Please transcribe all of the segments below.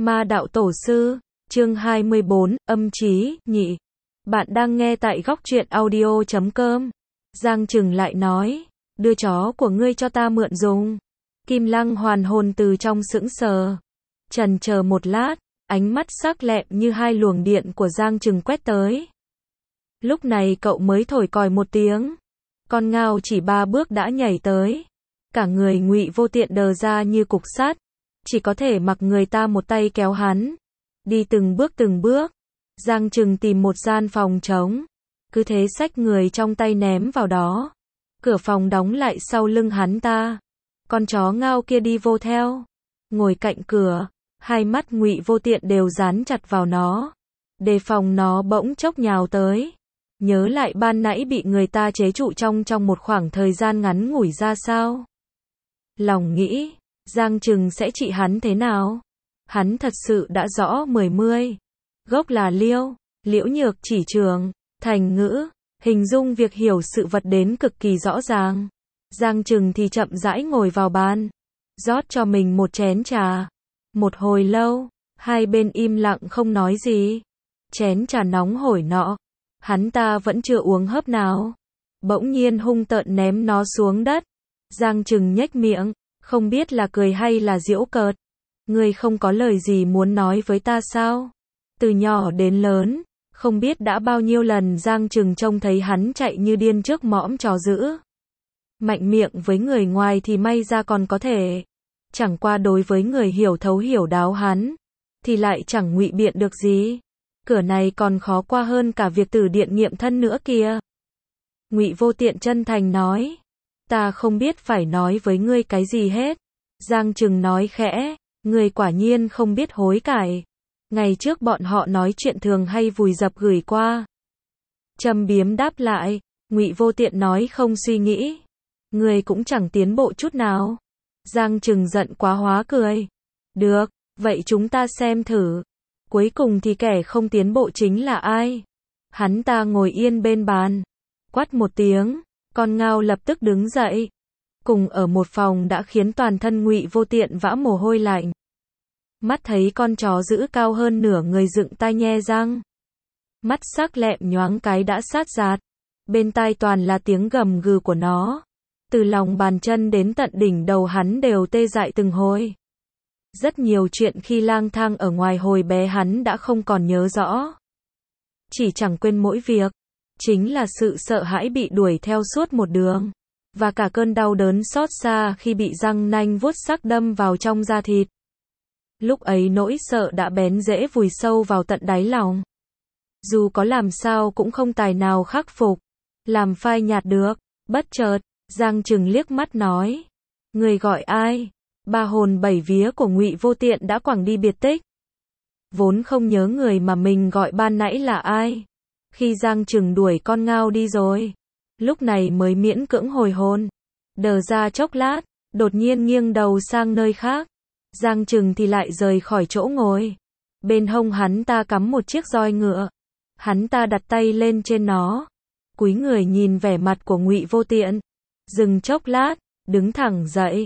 Ma đạo tổ sư, chương 24, âm chí, nhị. Bạn đang nghe tại góc truyện audio.com. Giang Trừng lại nói, đưa chó của ngươi cho ta mượn dùng. Kim Lăng hoàn hồn từ trong sững sờ. Chần chờ một lát, ánh mắt sắc lẹm như hai luồng điện của Giang Trừng quét tới. Lúc này cậu mới thổi còi một tiếng. Con ngao chỉ 3 bước đã nhảy tới. Cả người Ngụy Vô Tiện đờ ra như cục sắt. Chỉ có thể mặc người ta một tay kéo hắn. Đi từng bước. Giang Trừng tìm một gian phòng trống. Cứ thế xách người trong tay ném vào đó. Cửa phòng đóng lại sau lưng hắn ta. Con chó ngao kia đi vô theo. Ngồi cạnh cửa. Hai mắt Ngụy Vô Tiện đều dán chặt vào nó. Đề phòng nó bỗng chốc nhào tới. Nhớ lại ban nãy bị người ta chế trụ trong một khoảng thời gian ngắn ngủi ra sao. Lòng nghĩ, Giang Trừng sẽ trị hắn thế nào? Hắn thật sự đã rõ 10. Gốc là Liễu Nhược chỉ trường, thành ngữ, hình dung việc hiểu sự vật đến cực kỳ rõ ràng. Giang Trừng thì chậm rãi ngồi vào bàn, rót cho mình một chén trà. Một hồi lâu, hai bên im lặng không nói gì. Chén trà nóng hổi nọ, hắn ta vẫn chưa uống hớp nào. Bỗng nhiên hung tợn ném nó xuống đất. Giang Trừng nhếch miệng, không biết là cười hay là giễu cợt. Ngươi không có lời gì muốn nói với ta sao? Từ nhỏ đến lớn, không biết đã bao nhiêu lần Giang Trừng trông thấy hắn chạy như điên trước mõm chó dữ. Mạnh miệng với người ngoài thì may ra còn có thể. Chẳng qua đối với người hiểu thấu hiểu đáo hắn, thì lại chẳng ngụy biện được gì. Cửa này còn khó qua hơn cả việc tử điện nghiệm thân nữa kìa. Ngụy Vô Tiện chân thành nói. Ta không biết phải nói với ngươi cái gì hết. Giang Trừng nói khẽ, ngươi quả nhiên không biết hối cải. Ngày trước bọn họ nói chuyện thường hay vùi dập gửi qua. Châm biếm đáp lại, Ngụy Vô Tiện nói không suy nghĩ. Ngươi cũng chẳng tiến bộ chút nào. Giang Trừng giận quá hóa cười. Được, vậy chúng ta xem thử. Cuối cùng thì kẻ không tiến bộ chính là ai? Hắn ta ngồi yên bên bàn. Quát một tiếng. Con ngao lập tức đứng dậy. Cùng ở một phòng đã khiến toàn thân Ngụy Vô Tiện vã mồ hôi lạnh. Mắt thấy con chó dữ cao hơn nửa người dựng tai nhe răng. Mắt sắc lẹm nhoáng cái đã sát rạt. Bên tai toàn là tiếng gầm gừ của nó. Từ lòng bàn chân đến tận đỉnh đầu hắn đều tê dại từng hồi. Rất nhiều chuyện khi lang thang ở ngoài hồi bé hắn đã không còn nhớ rõ. Chỉ chẳng quên mỗi việc. Chính là sự sợ hãi bị đuổi theo suốt một đường. Và cả cơn đau đớn xót xa khi bị răng nanh vuốt sắc đâm vào trong da thịt. Lúc ấy nỗi sợ đã bén rễ vùi sâu vào tận đáy lòng. Dù có làm sao cũng không tài nào khắc phục. Làm phai nhạt được. Bất chợt, Giang Trừng liếc mắt nói. Người gọi ai? Ba hồn bảy vía của Ngụy Vô Tiện đã quẳng đi biệt tích. Vốn không nhớ người mà mình gọi ban nãy là ai. Khi Giang Trừng đuổi con ngao đi rồi, lúc này mới miễn cưỡng hồi hồn. Đờ ra chốc lát, đột nhiên nghiêng đầu sang nơi khác. Giang Trừng thì lại rời khỏi chỗ ngồi. Bên hông hắn ta cắm một chiếc roi ngựa. Hắn ta đặt tay lên trên nó. Cúi người nhìn vẻ mặt của Ngụy Vô Tiện. Dừng chốc lát, đứng thẳng dậy,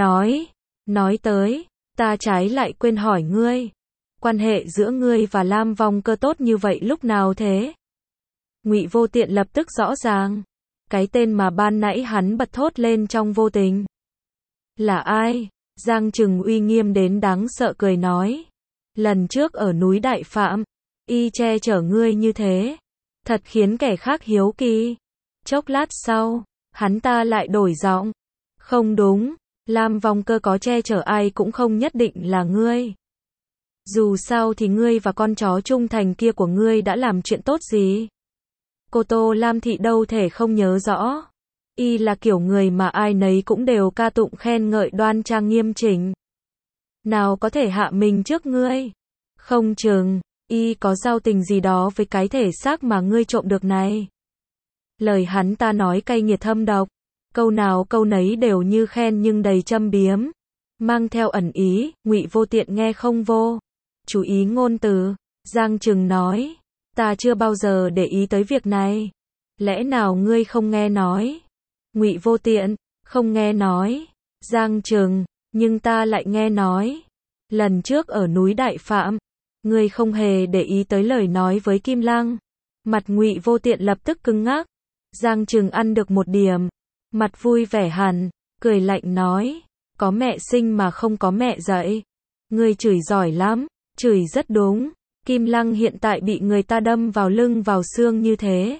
nói tới, ta trái lại quên hỏi ngươi. Quan hệ giữa ngươi và Lam Vong Cơ tốt như vậy lúc nào thế? Ngụy Vô Tiện lập tức rõ ràng. Cái tên mà ban nãy hắn bật thốt lên trong vô tình. Là ai? Giang Trừng uy nghiêm đến đáng sợ cười nói. Lần trước ở núi Đại Phạm, y che chở ngươi như thế. Thật khiến kẻ khác hiếu kỳ. Chốc lát sau, hắn ta lại đổi giọng. Không đúng, Lam Vong Cơ có che chở ai cũng không nhất định là ngươi. Dù sao thì ngươi và con chó trung thành kia của ngươi đã làm chuyện tốt gì? Cô Tô Lam Thị đâu thể không nhớ rõ. Y là kiểu người mà ai nấy cũng đều ca tụng khen ngợi đoan trang nghiêm chỉnh. Nào có thể hạ mình trước ngươi. Không chừng, y có giao tình gì đó với cái thể xác mà ngươi trộm được này. Lời hắn ta nói cay nghiệt thâm độc. Câu nào câu nấy đều như khen nhưng đầy châm biếm. Mang theo ẩn ý, Ngụy Vô Tiện nghe không vô. Chú ý ngôn từ. Giang Trừng nói. Ta chưa bao giờ để ý tới việc này. Lẽ nào ngươi không nghe nói? Ngụy Vô Tiện, không nghe nói. Giang Trừng, nhưng ta lại nghe nói. Lần trước ở núi Đại Phạm, ngươi không hề để ý tới lời nói với Kim Lăng. Mặt Ngụy Vô Tiện lập tức cứng ngắc. Giang Trừng ăn được một điểm, mặt vui vẻ hẳn, cười lạnh nói, có mẹ sinh mà không có mẹ dạy. Ngươi chửi giỏi lắm, chửi rất đúng. Kim Lăng hiện tại bị người ta đâm vào lưng vào xương như thế.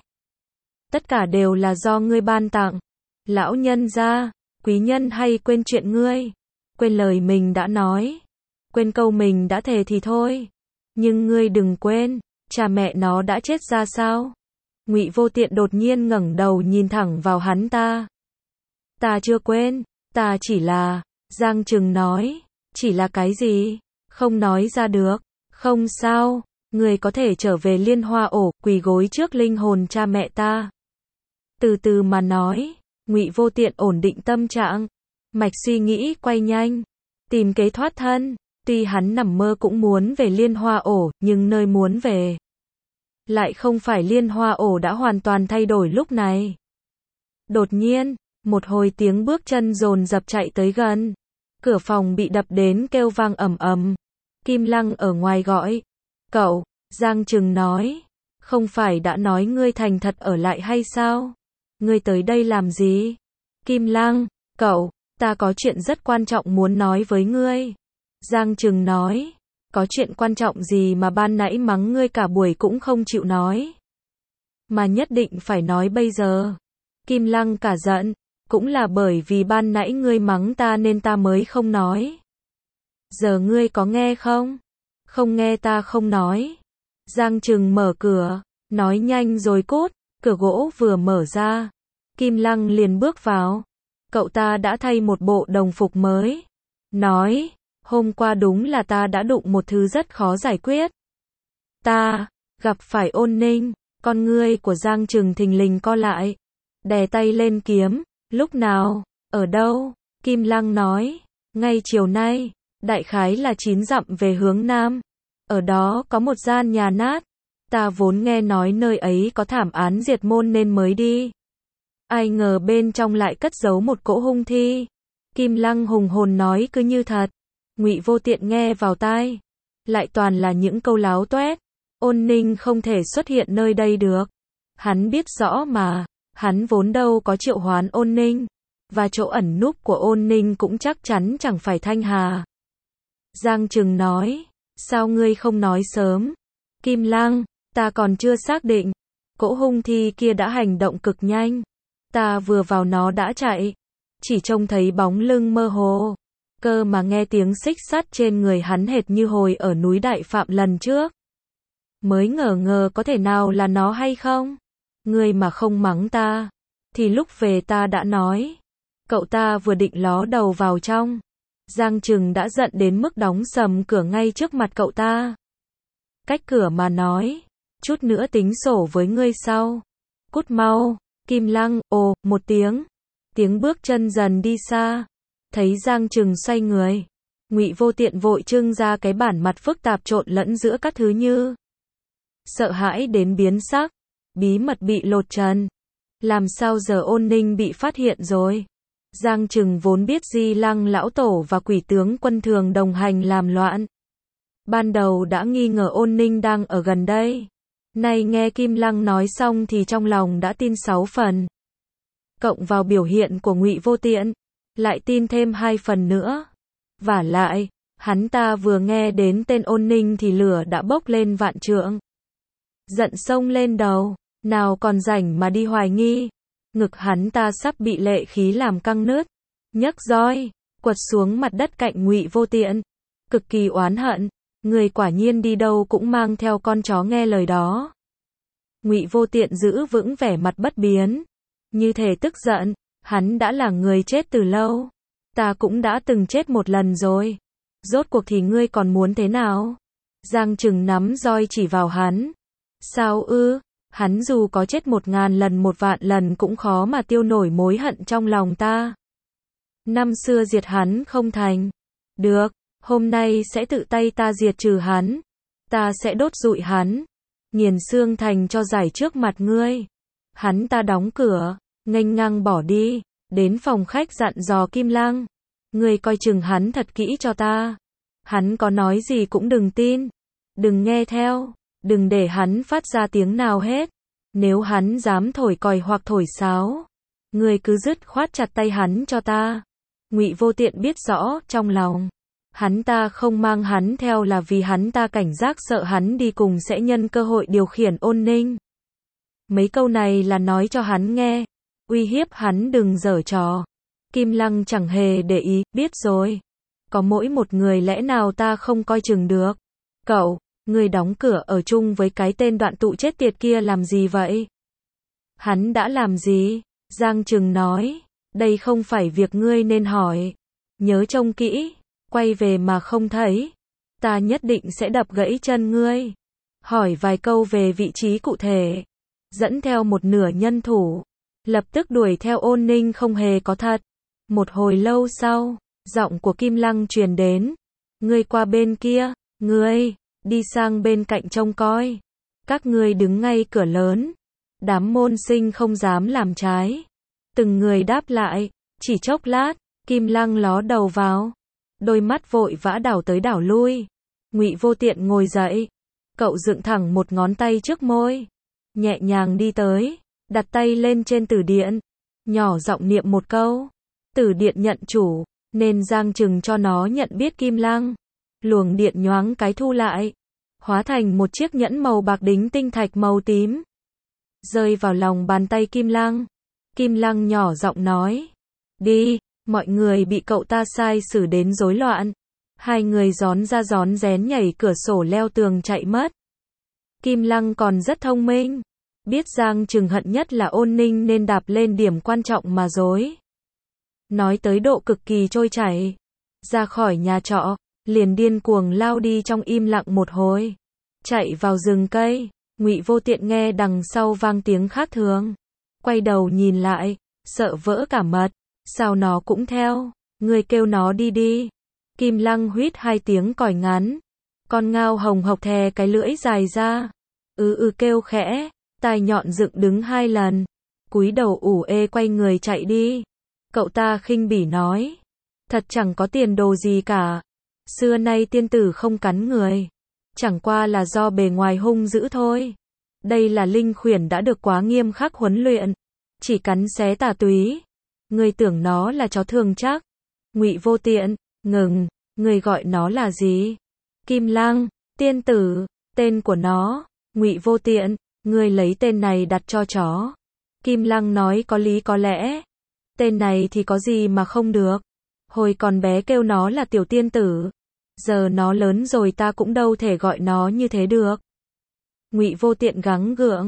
Tất cả đều là do ngươi ban tặng. Lão nhân gia, quý nhân hay quên chuyện ngươi. Quên lời mình đã nói. Quên câu mình đã thề thì thôi. Nhưng ngươi đừng quên, cha mẹ nó đã chết ra sao? Ngụy Vô Tiện đột nhiên ngẩng đầu nhìn thẳng vào hắn ta. Ta chưa quên, ta chỉ là, Giang Trừng nói, chỉ là cái gì? Không nói ra được. Không sao, người có thể trở về Liên Hoa ổ, quỳ gối trước linh hồn cha mẹ ta. Từ từ mà nói, Ngụy Vô Tiện ổn định tâm trạng, mạch suy nghĩ quay nhanh, tìm kế thoát thân. Tuy hắn nằm mơ cũng muốn về Liên Hoa ổ, nhưng nơi muốn về lại không phải Liên Hoa ổ đã hoàn toàn thay đổi lúc này. Đột nhiên, một hồi tiếng bước chân dồn dập chạy tới gần. Cửa phòng bị đập đến kêu vang ầm ầm. Kim Lăng ở ngoài gọi. Cậu, Giang Trừng nói. Không phải đã nói ngươi thành thật ở lại hay sao? Ngươi tới đây làm gì? Kim Lăng, cậu, ta có chuyện rất quan trọng muốn nói với ngươi. Giang Trừng nói. Có chuyện quan trọng gì mà ban nãy mắng ngươi cả buổi cũng không chịu nói? Mà nhất định phải nói bây giờ. Kim Lăng cả giận. Cũng là bởi vì ban nãy ngươi mắng ta nên ta mới không nói. Giờ ngươi có nghe không? Không nghe ta không nói. Giang Trừng mở cửa, nói nhanh rồi cốt, cửa gỗ vừa mở ra. Kim Lăng liền bước vào. Cậu ta đã thay một bộ đồng phục mới. Nói, hôm qua đúng là ta đã đụng một thứ rất khó giải quyết. Ta, gặp phải Ôn Ninh, con ngươi của Giang Trừng thình lình co lại. Đè tay lên kiếm, lúc nào, ở đâu? Kim Lăng nói, ngay chiều nay. Đại khái là 9 dặm về hướng nam. Ở đó có một gian nhà nát. Ta vốn nghe nói nơi ấy có thảm án diệt môn nên mới đi. Ai ngờ bên trong lại cất giấu một cỗ hung thi. Kim Lăng hùng hồn nói cứ như thật. Ngụy Vô Tiện nghe vào tai. Lại toàn là những câu láo toét. Ôn Ninh không thể xuất hiện nơi đây được. Hắn biết rõ mà. Hắn vốn đâu có triệu hoán Ôn Ninh. Và chỗ ẩn núp của Ôn Ninh cũng chắc chắn chẳng phải Thanh Hà. Giang Trừng nói, sao ngươi không nói sớm? Kim Lăng, ta còn chưa xác định. Cỗ hung thi kia đã hành động cực nhanh. Ta vừa vào nó đã chạy. Chỉ trông thấy bóng lưng mơ hồ. Cơ mà nghe tiếng xích sắt trên người hắn hệt như hồi ở núi Đại Phạm lần trước. Mới ngờ ngờ có thể nào là nó hay không? Ngươi mà không mắng ta, thì lúc về ta đã nói. Cậu ta vừa định ló đầu vào trong. Giang Trừng đã giận đến mức đóng sầm cửa ngay trước mặt cậu ta. Cách cửa mà nói, chút nữa tính sổ với ngươi sau. Cút mau. Kim Lăng, ồ, một tiếng. Tiếng bước chân dần đi xa. Thấy Giang Trừng xoay người. Ngụy Vô Tiện vội trưng ra cái bản mặt phức tạp trộn lẫn giữa các thứ như sợ hãi đến biến sắc. Bí mật bị lột trần. Làm sao giờ Ôn Ninh bị phát hiện rồi? Giang Trừng vốn biết Di Lăng lão tổ và quỷ tướng quân thường đồng hành làm loạn. Ban đầu đã nghi ngờ Ôn Ninh đang ở gần đây. Nay nghe Kim Lăng nói xong thì trong lòng đã tin 6 phần. Cộng vào biểu hiện của Ngụy Vô Tiện, lại tin thêm 2 phần nữa. Vả lại, hắn ta vừa nghe đến tên Ôn Ninh thì lửa đã bốc lên vạn trượng. Giận sông lên đầu, nào còn rảnh mà đi hoài nghi. Ngực hắn ta sắp bị lệ khí làm căng nứt. Nhấc roi, quật xuống mặt đất cạnh Ngụy Vô Tiện. Cực kỳ oán hận, người quả nhiên đi đâu cũng mang theo con chó nghe lời đó. Ngụy Vô Tiện giữ vững vẻ mặt bất biến. Như thể tức giận, hắn đã là người chết từ lâu. Ta cũng đã từng chết một lần rồi. Rốt cuộc thì ngươi còn muốn thế nào? Giang Trừng nắm roi chỉ vào hắn. Sao ư? Hắn dù có chết 1000 lần 1.000.000 lần cũng khó mà tiêu nổi mối hận trong lòng ta. Năm xưa diệt hắn không thành. Được, hôm nay sẽ tự tay ta diệt trừ hắn. Ta sẽ đốt rụi hắn. Nghiền xương thành cho giải trước mặt ngươi. Hắn ta đóng cửa, nghênh ngang bỏ đi, đến phòng khách dặn dò Kim Lăng. Ngươi coi chừng hắn thật kỹ cho ta. Hắn có nói gì cũng đừng tin. Đừng nghe theo. Đừng để hắn phát ra tiếng nào hết. Nếu hắn dám thổi còi hoặc thổi sáo, ngươi cứ dứt khoát chặt tay hắn cho ta. Ngụy Vô Tiện biết rõ, trong lòng hắn ta không mang hắn theo là vì hắn ta cảnh giác sợ hắn đi cùng sẽ nhân cơ hội điều khiển Ôn Ninh. Mấy câu này là nói cho hắn nghe, uy hiếp hắn đừng giở trò. Kim Lăng chẳng hề để ý, biết rồi. Có mỗi một người lẽ nào ta không coi chừng được. Cậu, ngươi đóng cửa ở chung với cái tên đoạn tụ chết tiệt kia làm gì vậy? Hắn đã làm gì? Giang Trừng nói, đây không phải việc ngươi nên hỏi. Nhớ trông kỹ, quay về mà không thấy, ta nhất định sẽ đập gãy chân ngươi. Hỏi vài câu về vị trí cụ thể, dẫn theo một nửa nhân thủ, lập tức đuổi theo Ôn Ninh không hề có thật. Một hồi lâu sau, giọng của Kim Lăng truyền đến, ngươi qua bên kia, ngươi, đi sang bên cạnh trông coi. Các ngươi đứng ngay cửa lớn. Đám môn sinh không dám làm trái. Từng người đáp lại, chỉ chốc lát, Kim Lăng ló đầu vào. Đôi mắt vội vã đảo tới đảo lui. Ngụy Vô Tiện ngồi dậy. Cậu dựng thẳng một ngón tay trước môi. Nhẹ nhàng đi tới, đặt tay lên trên tử điện. Nhỏ giọng niệm một câu. Tử điện nhận chủ, nên Giang Trừng cho nó nhận biết Kim Lăng. Luồng điện nhoáng cái thu lại, hóa thành một chiếc nhẫn màu bạc đính tinh thạch màu tím. Rơi vào lòng bàn tay Kim Lăng. Kim Lăng nhỏ giọng nói. Đi, mọi người bị cậu ta sai xử đến rối loạn. Hai người rón ra rón rén nhảy cửa sổ leo tường chạy mất. Kim Lăng còn rất thông minh. Biết Giang Trừng hận nhất là Ôn Ninh nên đạp lên điểm quan trọng mà dối. Nói tới độ cực kỳ trôi chảy. Ra khỏi nhà trọ, liền điên cuồng lao đi trong im lặng một hồi. Chạy vào rừng cây, Ngụy Vô Tiện nghe đằng sau vang tiếng khác thường. Quay đầu nhìn lại, sợ vỡ cả mật. Sao nó cũng theo, người kêu nó đi đi. Kim Lăng huýt hai tiếng còi ngắn. Con ngao hồng hộc thè cái lưỡi dài ra. Kêu khẽ, tai nhọn dựng đứng hai lần. Cúi đầu ủ ê quay người chạy đi. Cậu ta khinh bỉ nói. Thật chẳng có tiền đồ gì cả. Xưa nay tiên tử không cắn người. Chẳng qua là do bề ngoài hung dữ thôi. Đây là linh khuyển đã được quá nghiêm khắc huấn luyện. Chỉ cắn xé tà túy. Ngươi tưởng nó là chó thường chắc. Ngụy Vô Tiện, ngừng, ngươi gọi nó là gì? Kim Lăng, tiên tử, tên của nó. Ngụy Vô Tiện, ngươi lấy tên này đặt cho chó. Kim Lăng nói có lý có lẽ. Tên này thì có gì mà không được. Hồi còn bé kêu nó là tiểu tiên tử. Giờ nó lớn rồi ta cũng đâu thể gọi nó như thế được. Ngụy Vô Tiện gắng gượng.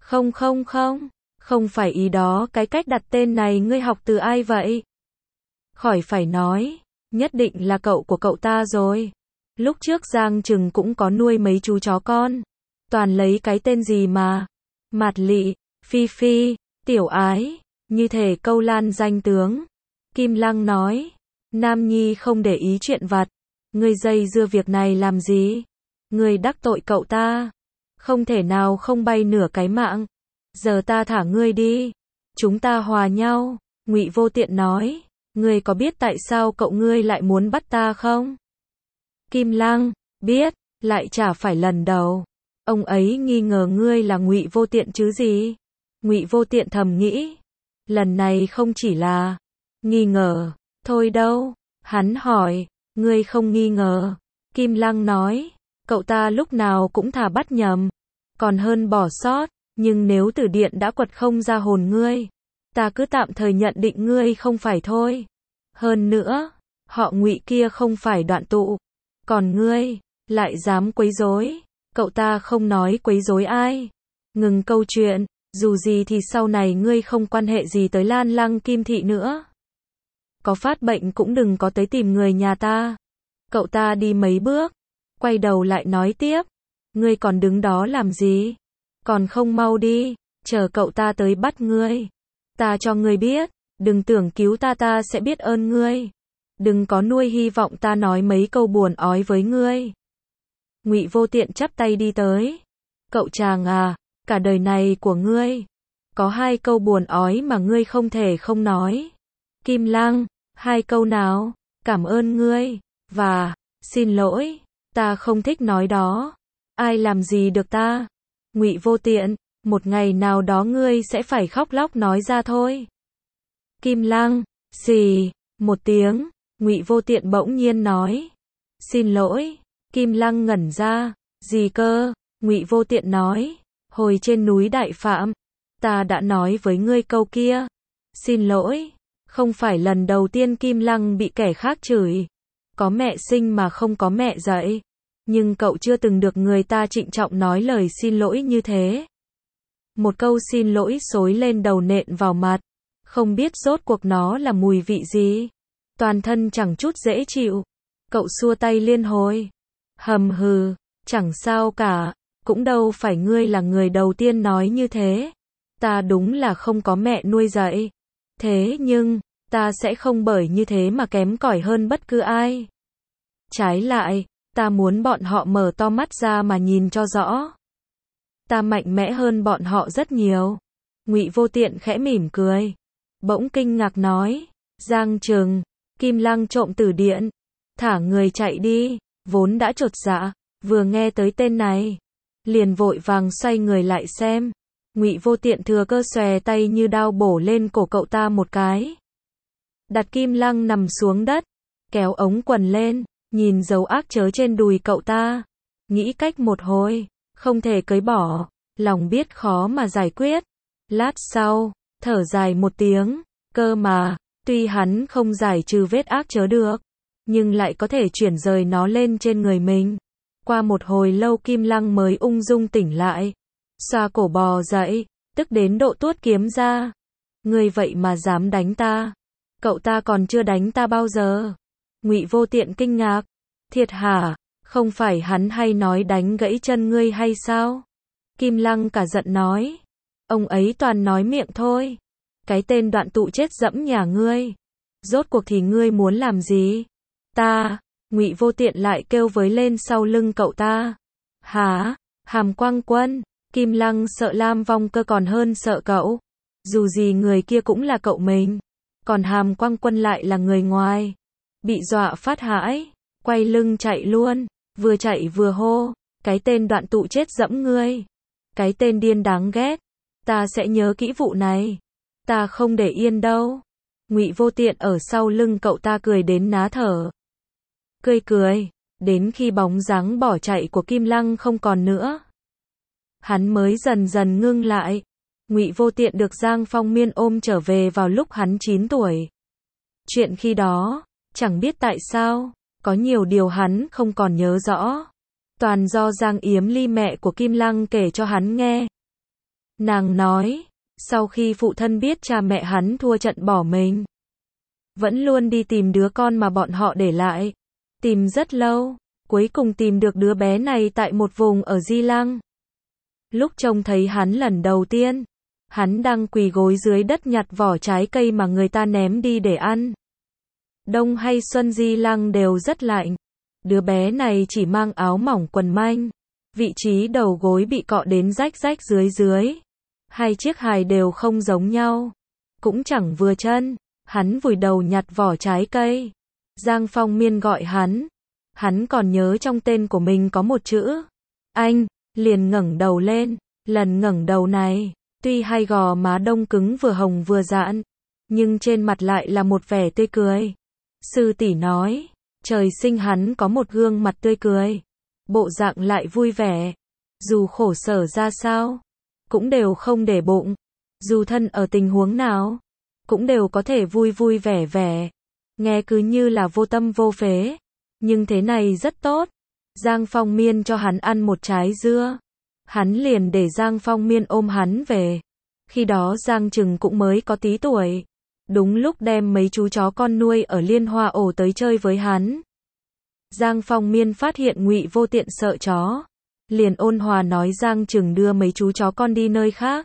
Không phải ý đó, cái cách đặt tên này ngươi học từ ai vậy? Khỏi phải nói, nhất định là cậu của cậu ta rồi. Lúc trước Giang Trừng cũng có nuôi mấy chú chó con. Toàn lấy cái tên gì mà. Mạt Lị, Phi Phi, Tiểu Ái, như thể câu lan danh tướng. Kim Lăng nói, Nam Nhi không để ý chuyện vặt. Ngươi dây dưa việc này làm gì? Ngươi đắc tội cậu ta. Không thể nào không bay nửa cái mạng. Giờ ta thả ngươi đi. Chúng ta hòa nhau. Ngụy Vô Tiện nói. Ngươi có biết tại sao cậu ngươi lại muốn bắt ta không? Kim Lăng, biết, lại chả phải lần đầu. Ông ấy nghi ngờ ngươi là Ngụy Vô Tiện chứ gì? Ngụy Vô Tiện thầm nghĩ. Lần này không chỉ là nghi ngờ, thôi đâu. Hắn hỏi, ngươi không nghi ngờ. Kim Lăng nói, cậu ta lúc nào cũng thà bắt nhầm, còn hơn bỏ sót. Nhưng nếu tử điện đã quật không ra hồn ngươi, ta cứ tạm thời nhận định ngươi không phải thôi. Hơn nữa, họ Ngụy kia không phải đoạn tụ. Còn ngươi, lại dám quấy rối. Cậu ta không nói quấy rối ai. Ngừng câu chuyện, dù gì thì sau này ngươi không quan hệ gì tới Lan Lăng Kim Thị nữa. Có phát bệnh cũng đừng có tới tìm người nhà ta. Cậu ta đi mấy bước, quay đầu lại nói tiếp. Ngươi còn đứng đó làm gì? Còn không mau đi, chờ cậu ta tới bắt ngươi. Ta cho ngươi biết, đừng tưởng cứu ta ta sẽ biết ơn ngươi. Đừng có nuôi hy vọng ta nói mấy câu buồn ói với ngươi. Ngụy Vô Tiện chắp tay đi tới. Cậu chàng à, cả đời này của ngươi, có hai câu buồn ói mà ngươi không thể không nói. Kim Lăng, hai câu nào? Cảm ơn ngươi, và Xin lỗi, ta không thích nói đó. Ai làm gì được ta? Ngụy Vô Tiện, một ngày nào đó ngươi sẽ phải khóc lóc nói ra thôi. Kim Lăng, xì, một tiếng, Ngụy Vô Tiện bỗng nhiên nói. Xin lỗi, Kim Lăng ngẩn ra, gì cơ? Ngụy Vô Tiện nói, hồi trên núi Đại Phạm, ta đã nói với ngươi câu kia. Xin lỗi, không phải lần đầu tiên Kim Lăng bị kẻ khác chửi. Có mẹ sinh mà không có mẹ dạy. Nhưng cậu chưa từng được người ta trịnh trọng nói lời xin lỗi như thế. Một câu xin lỗi xối lên đầu nện vào mặt. Không biết rốt cuộc nó là mùi vị gì. Toàn thân chẳng chút dễ chịu. Cậu xua tay liên hồi. Hầm hừ, chẳng sao cả. Cũng đâu phải ngươi là người đầu tiên nói như thế. Ta đúng là không có mẹ nuôi dạy. Thế nhưng, ta sẽ không bởi như thế mà kém cỏi hơn bất cứ ai. Trái lại, ta muốn bọn họ mở to mắt ra mà nhìn cho rõ. Ta mạnh mẽ hơn bọn họ rất nhiều. Ngụy Vô Tiện khẽ mỉm cười. Bỗng kinh ngạc nói. Giang Trừng, Kim Lăng trộm từ điện. Thả người chạy đi. Vốn đã chột dạ, vừa nghe tới tên này. Liền vội vàng xoay người lại xem. Ngụy Vô Tiện thừa cơ xòe tay như đao bổ lên cổ cậu ta một cái. Đặt Kim Lăng nằm xuống đất. Kéo ống quần lên. Nhìn dấu ác chớ trên đùi cậu ta. Nghĩ cách một hồi. Không thể cưới bỏ. Lòng biết khó mà giải quyết. Lát sau, thở dài một tiếng. Cơ mà, tuy hắn không giải trừ vết ác chớ được. Nhưng lại có thể chuyển rời nó lên trên người mình. Qua một hồi lâu Kim Lăng mới ung dung tỉnh lại. Xoa cổ bò dậy. Tức đến độ tuốt kiếm ra. Ngươi vậy mà dám đánh ta. Cậu ta còn chưa đánh ta bao giờ. Ngụy Vô Tiện kinh ngạc. Thiệt hả? Không phải hắn hay nói đánh gãy chân ngươi hay sao? Kim Lăng cả giận nói. Ông ấy toàn nói miệng thôi. Cái tên đoạn tụ chết dẫm nhà ngươi. Rốt cuộc thì ngươi muốn làm gì? Ta. Ngụy Vô Tiện lại kêu với lên sau lưng cậu ta. Hả? Hàm Quang Quân. Kim Lăng sợ Lam Vong Cơ còn hơn sợ cậu. Dù gì người kia cũng là cậu mình. Còn Hàm Quang Quân lại là người ngoài. Bị dọa phát hãi. Quay lưng chạy luôn. Vừa chạy vừa hô. Cái tên đoạn tụ chết dẫm ngươi. Cái tên điên đáng ghét. Ta sẽ nhớ kỹ vụ này. Ta không để yên đâu. Ngụy Vô Tiện ở sau lưng cậu ta cười đến ná thở. Cười. Đến khi bóng dáng bỏ chạy của Kim Lăng không còn nữa. Hắn mới dần dần ngưng lại. Ngụy Vô Tiện được Giang Phong Miên ôm trở về vào lúc hắn 9 tuổi. Chuyện khi đó, chẳng biết tại sao, có nhiều điều hắn không còn nhớ rõ. Toàn do Giang Yếm Ly mẹ của Kim Lăng kể cho hắn nghe. Nàng nói, sau khi phụ thân biết cha mẹ hắn thua trận bỏ mình, vẫn luôn đi tìm đứa con mà bọn họ để lại. Tìm rất lâu, cuối cùng tìm được đứa bé này tại một vùng ở Di Lăng. Lúc trông thấy hắn lần đầu tiên, hắn đang quỳ gối dưới đất nhặt vỏ trái cây mà người ta ném đi để ăn. Đông hay xuân Di Lăng đều rất lạnh. Đứa bé này chỉ mang áo mỏng quần manh. Vị trí đầu gối bị cọ đến rách rách dưới. Hai chiếc hài đều không giống nhau. Cũng chẳng vừa chân. Hắn vùi đầu nhặt vỏ trái cây. Giang Phong Miên gọi hắn. Hắn còn nhớ trong tên của mình có một chữ. Anh, liền ngẩng đầu lên. Lần ngẩng đầu này, tuy hai gò má đông cứng vừa hồng vừa dạn, nhưng trên mặt lại là một vẻ tươi cười. Sư tỷ nói, trời sinh hắn có một gương mặt tươi cười. Bộ dạng lại vui vẻ. Dù khổ sở ra sao, cũng đều không để bụng. Dù thân ở tình huống nào, cũng đều có thể vui vẻ. Nghe cứ như là vô tâm vô phế. Nhưng thế này rất tốt. Giang Phong Miên cho hắn ăn một trái dưa. Hắn liền để Giang Phong Miên ôm hắn về. Khi đó Giang Trừng cũng mới có tí tuổi. Đúng lúc đem mấy chú chó con nuôi ở Liên Hoa ổ tới chơi với hắn. Giang Phong Miên phát hiện Ngụy Vô Tiện sợ chó. Liền ôn hòa nói Giang Trừng đưa mấy chú chó con đi nơi khác.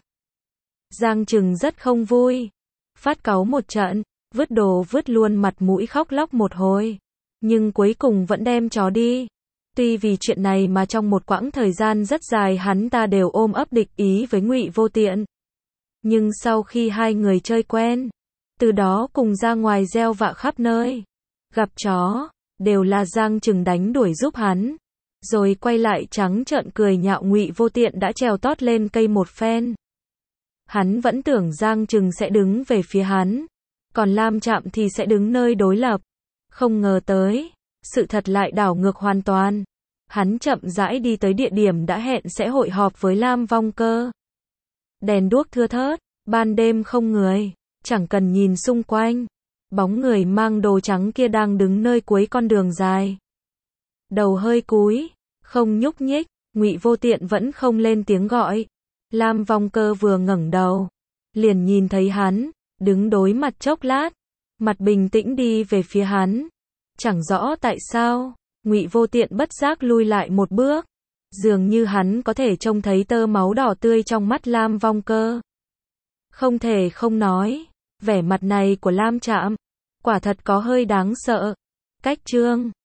Giang Trừng rất không vui. Phát cáu một trận, vứt đồ vứt luôn mặt mũi khóc lóc một hồi. Nhưng cuối cùng vẫn đem chó đi. Tuy vì chuyện này mà trong một quãng thời gian rất dài hắn ta đều ôm ấp địch ý với Ngụy Vô Tiện. Nhưng sau khi hai người chơi quen, từ đó cùng ra ngoài gieo vạ khắp nơi. Gặp chó, đều là Giang Trừng đánh đuổi giúp hắn. Rồi quay lại trắng trợn cười nhạo Ngụy Vô Tiện đã trèo tót lên cây một phen. Hắn vẫn tưởng Giang Trừng sẽ đứng về phía hắn, còn Lam Trạm thì sẽ đứng nơi đối lập. Không ngờ tới, sự thật lại đảo ngược hoàn toàn. Hắn chậm rãi đi tới địa điểm đã hẹn sẽ hội họp với Lam Vong Cơ. Đèn đuốc thưa thớt, ban đêm không người, chẳng cần nhìn xung quanh. Bóng người mang đồ trắng kia đang đứng nơi cuối con đường dài. Đầu hơi cúi, không nhúc nhích, Ngụy Vô Tiện vẫn không lên tiếng gọi. Lam Vong Cơ vừa ngẩng đầu, liền nhìn thấy hắn, đứng đối mặt chốc lát, mặt bình tĩnh đi về phía hắn. Chẳng rõ tại sao, Ngụy Vô Tiện bất giác lui lại một bước, dường như hắn có thể trông thấy tơ máu đỏ tươi trong mắt Lam Vong Cơ. Không thể không nói, vẻ mặt này của Lam Trạm, quả thật có hơi đáng sợ. Cách chương